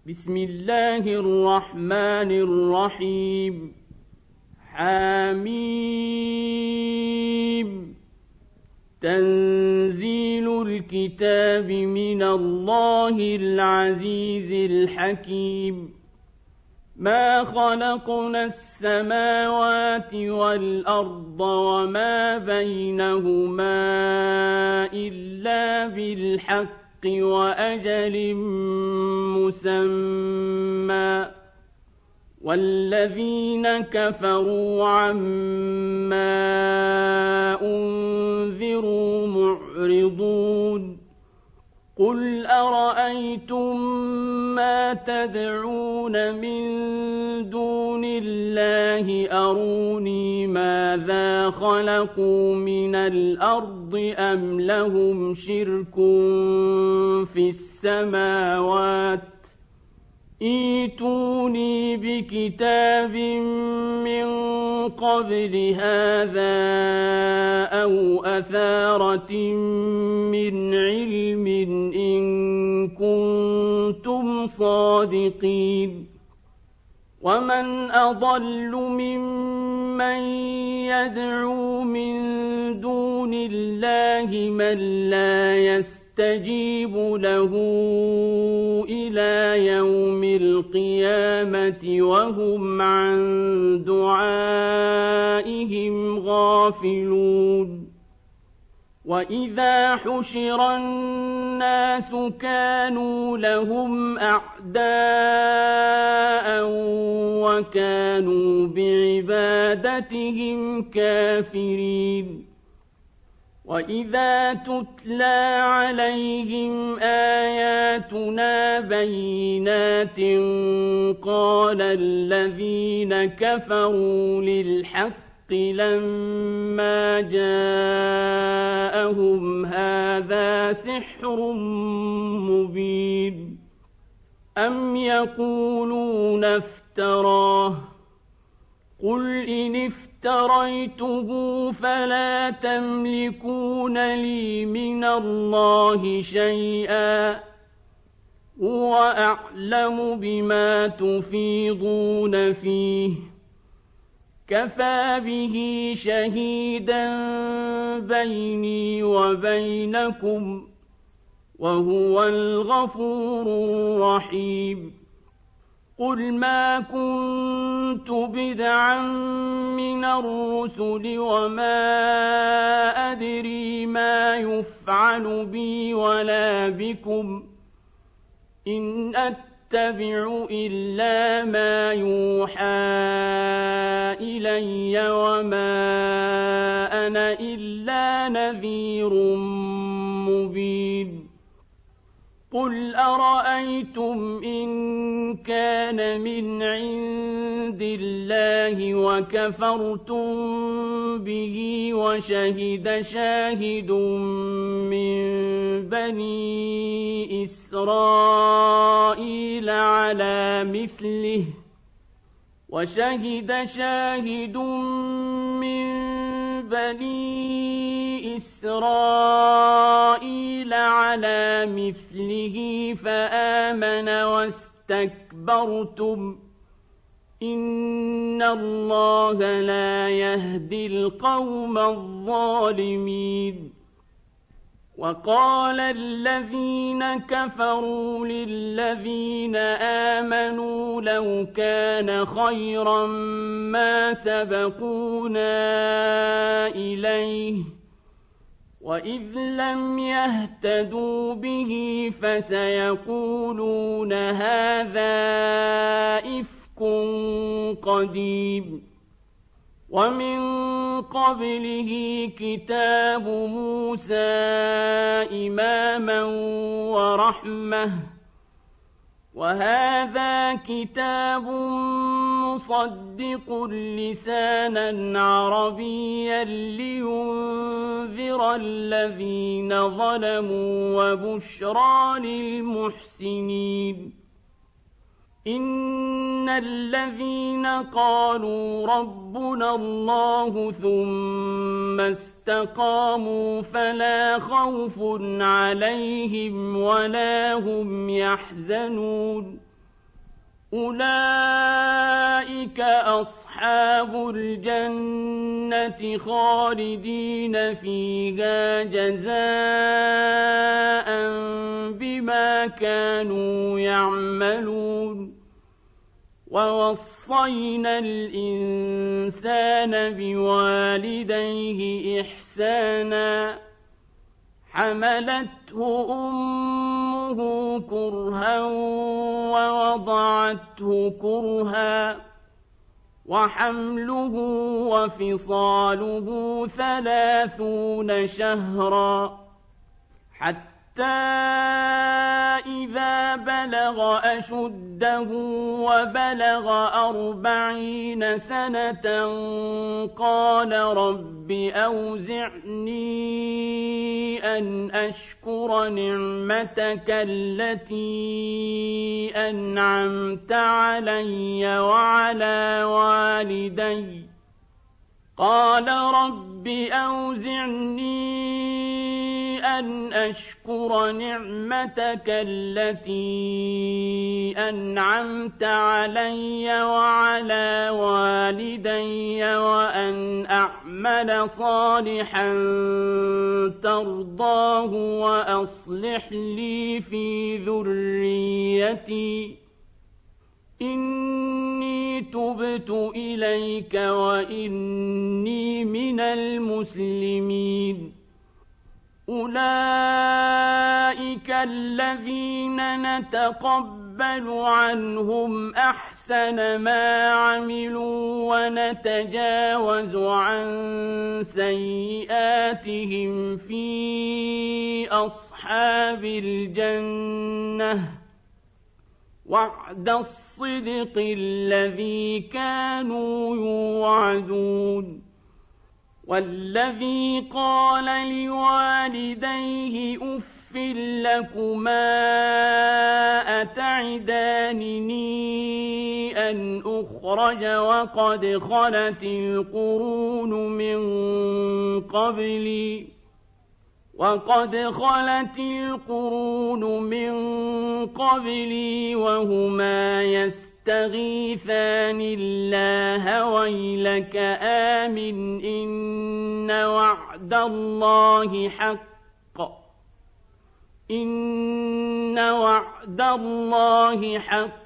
بسم الله الرحمن الرحيم حميم تنزيل الكتاب من الله العزيز الحكيم ما خلقنا السماوات والأرض وما بينهما إلا بالحق وأجل مسمى والذين كفروا عما أنذروا معرضون قل أرأيتم ما تدعون من دون الله أروني ماذا خلقوا من الأرض أم لهم شرك في السماوات ائتوني بكتاب من قبل هذا أو أثارة من علم إن كنتم صادقين ومن أضل ممن يدعو من دون الله من لا يستجيب له إلى يوم القيامة وهم عن دعائهم غافلون وإذا حشر الناس كانوا لهم أعداء وكانوا بعبادتهم كافرين وإذا تتلى عليهم آياتنا بينات قال الذين كفروا للحق لما جاءهم هذا سحر مبين أم يقولون افتراه قل إن افتريته فلا تملكون لي من الله شيئا هو أعلم بما تفيضون فيه كفى به شهيدا بيني وبينكم وهو الغفور الرحيم قل ما كنت بدعا من الرسل وما أدري ما يفعل بي ولا بكم إن أتبع إلا ما يوحى إلي وما أنا إلا نذير مبين قل أرأيتم إن كان من عند الله وكفرتم به وشهد شاهد من بني إسرائيل على مثله فآمن واستكبرتم إن الله لا يهدي القوم الظالمين وقال الذين كفروا للذين آمنوا لو كان خيرا ما سبقونا إليه وإذ لم يهتدوا به فسيقولون هذا إفك قديم ومن قبله كتاب موسى إماما ورحمة وهذا كتاب مصدق لسانا عربيا لينذر الذين ظلموا وبشرى للمحسنين إن الذين قالوا ربنا الله ثم استقاموا فلا خوف عليهم ولا هم يحزنون أولئك أصحاب الجنة خالدين فيها جزاء بما كانوا يعملون ووصينا الإنسان بوالديه إحسانا حملته أمه كرها ووضعته كرها وحمله وفصاله 30 شهرا حتى إذا بلغ أشده وبلغ 40 سنة قال رب أوزعني أن أشكر نعمتك التي أنعمت علي وعلى والدي قال رب أوزعني أن أشكر نعمتك التي أنعمت علي وعلى والدي وأن أعمل صالحا ترضاه وأصلح لي في ذريتي إني تبت إليك وإني من المسلمين أولئك الذين نتقبل عنهم أحسن ما عملوا ونتجاوز عن سيئاتهم في أصحاب الجنة وعد الصدق الذي كانوا يوعدون والذي قال لوالديه أف لكما أتعدانني أن أخرج وقد خلت القرون من قبلي وهما يستغيثان الله ويلك آمن إن وعد الله حق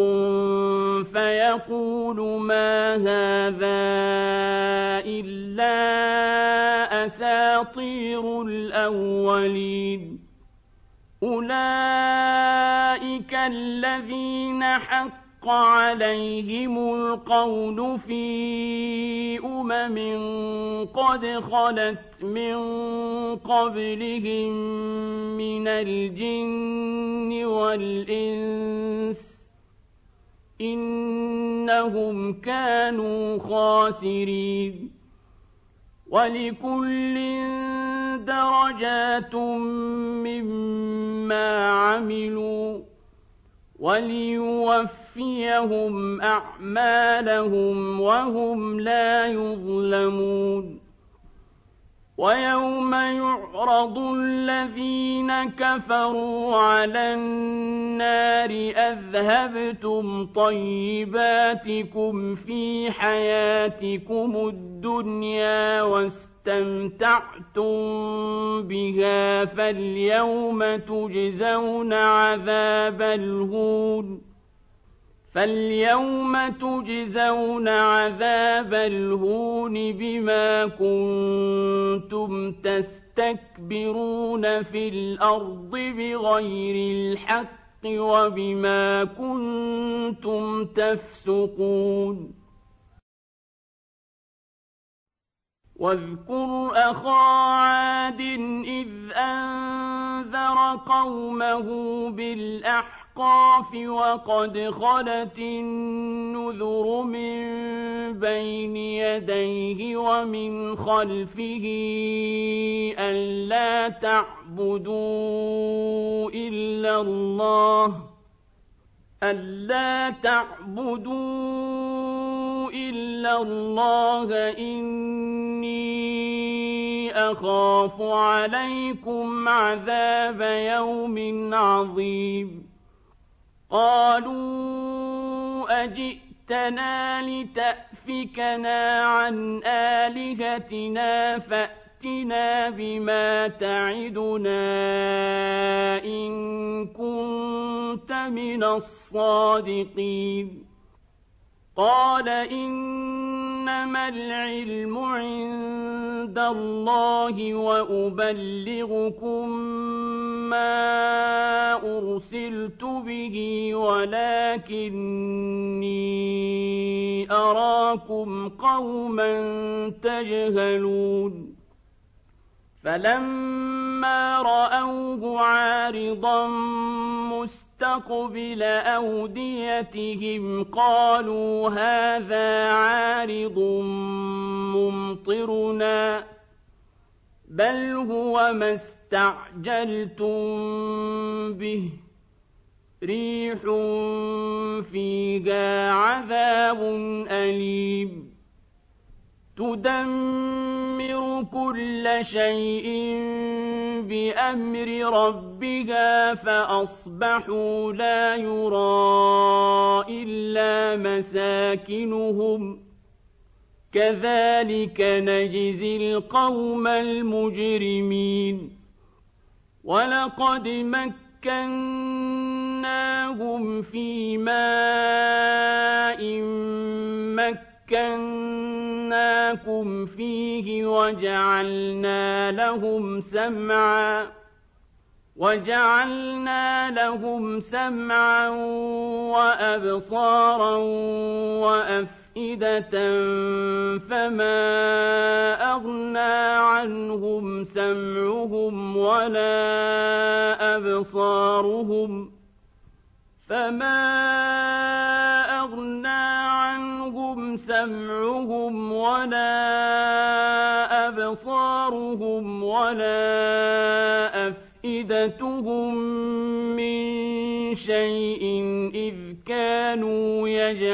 فيقول ما هذا إلا أساطير الأولين أولئك الذين حق عليهم القول في قد خلت من قبلهم من الجن والإنس إنهم كانوا خاسرين ولكل درجات مما عملوا وليوفيهم أعمالهم وهم لا يظلمون ويوم يعرض الذين كفروا على النار أذهبتم طيباتكم في حياتكم الدنيا واستمتعتم بها فاليوم تجزون عذاب الهون بما كنتم تستكبرون في الأرض بغير الحق وبما كنتم تفسقون واذكر أخا عاد إذ أنذر قومه بالأحقاف وقد خلت النذر من بين يديه ومن خلفه ألا تعبدوا إلا الله إني أخاف عليكم عذاب يوم عظيم قالوا أجئتنا لتأفكنا عن آلهتنا فأتنا بما تعدنا إن كنت من الصادقين قال إنما العلم عند الله وأبلغكم ما أرسلت به ولكني أراكم قوما تجهلون فلما رأوه عارضا مستقبل أوديتهم قالوا هذا عارض ممطرنا بل هو ما استعجلتم به ريح فيها عذاب أليم تدمر كل شيء بأمر ربها فأصبحوا لا يرى إلا مساكنهم كذلك نجزي القوم المجرمين ولقد مكناهم في ماء مكناكم فيه وجعلنا لهم سمعا وأبصارا وأفئدة فما أغنى عنهم سمعهم ولا أبصارهم ولا أفئدتهم من شيء إذ كانوا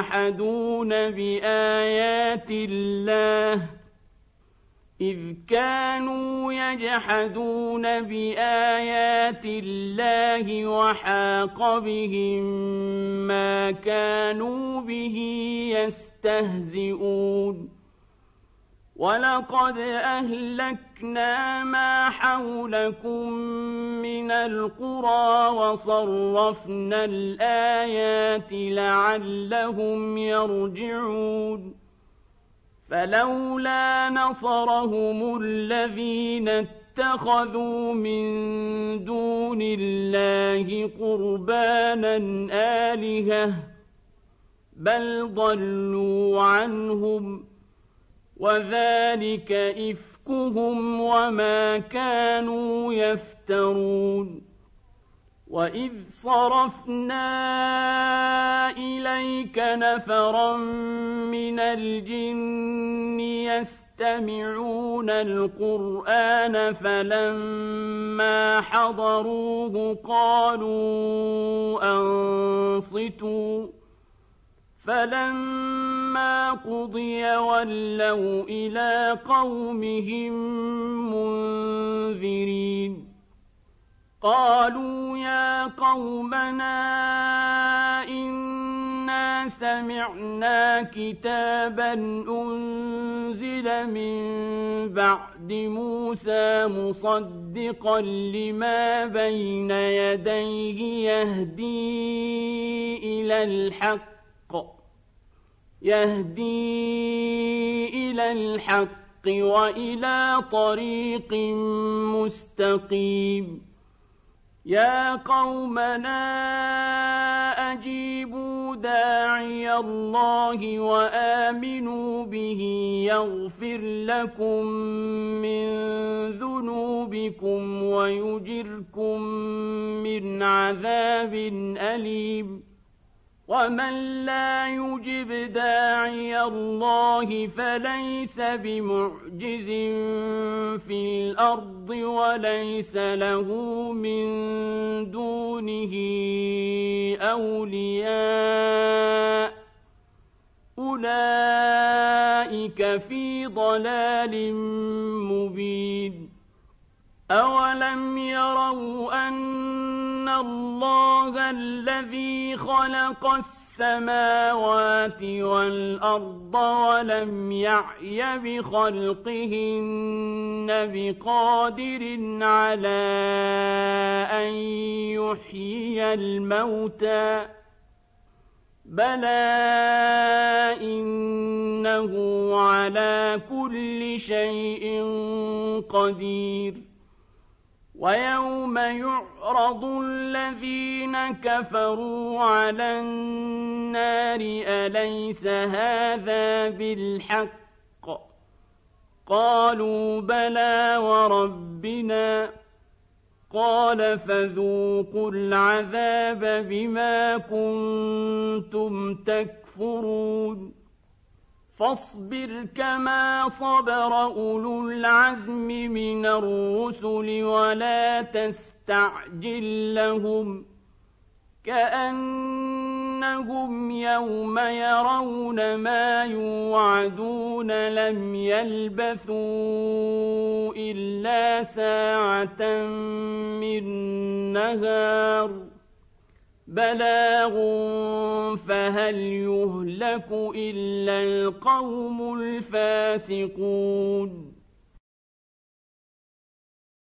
يجحدون بآيات الله وحاق بهم ما كانوا به يستهزئون ولقد أهلكنا ما حولكم من القرى وصرفنا الآيات لعلهم يرجعون فلولا نصرهم الذين اتخذوا من دون الله قربانا آلهة بل ضلوا عنهم وذلك إفكهم وما كانوا يفترون وإذ صرفنا إليك نفرا من الجن يستمعون القرآن فلما حضروه قالوا أنصتوا فلما قضي ولوا إلى قومهم منذرين قالوا يا قومنا إنا سمعنا كتابا أنزل من بعد موسى مصدقا لما بين يديه يهدي إلى الحق وإلى طريق مستقيم يا قومنا أجيبوا داعي الله وآمنوا به يغفر لكم من ذنوبكم ويجركم من عذاب أليم ومن لا يجب داعي الله فليس بمعجز في الأرض وليس له من دونه أولياء أولئك في ضلال مبين أولم يروا أن إِنَّ اللَّهَ الَّذِي خَلَقَ السَّمَاوَاتِ وَالْأَرْضَ وَلَمْ يَعْيَ بِخَلْقِهِنَّ بِقَادِرٍ عَلَىٰ أَن يُحْيِيَ الْمَوْتَىٰ ۚ بَلَىٰ إِنَّهُ عَلَىٰ كُلِّ شَيْءٍ قَدِيرٌ وَيَوْمَ يُعْرَضُ الَّذِينَ كَفَرُوا عَلَى النَّارِ أَلَيْسَ هَٰذَا بِالْحَقِّ ۖ قَالُوا بَلَىٰ وَرَبِّنَا ۚ قَالَ فَذُوقُوا الْعَذَابَ بِمَا كُنتُمْ تَكْفُرُونَ فاصبر كما صبر أولو العزم من الرسل ولا تستعجل لهم كأنهم يوم يرون ما يوعدون لم يلبثوا إلا ساعة من نهار بلاغ فهل يهلك إلا القوم الفاسقون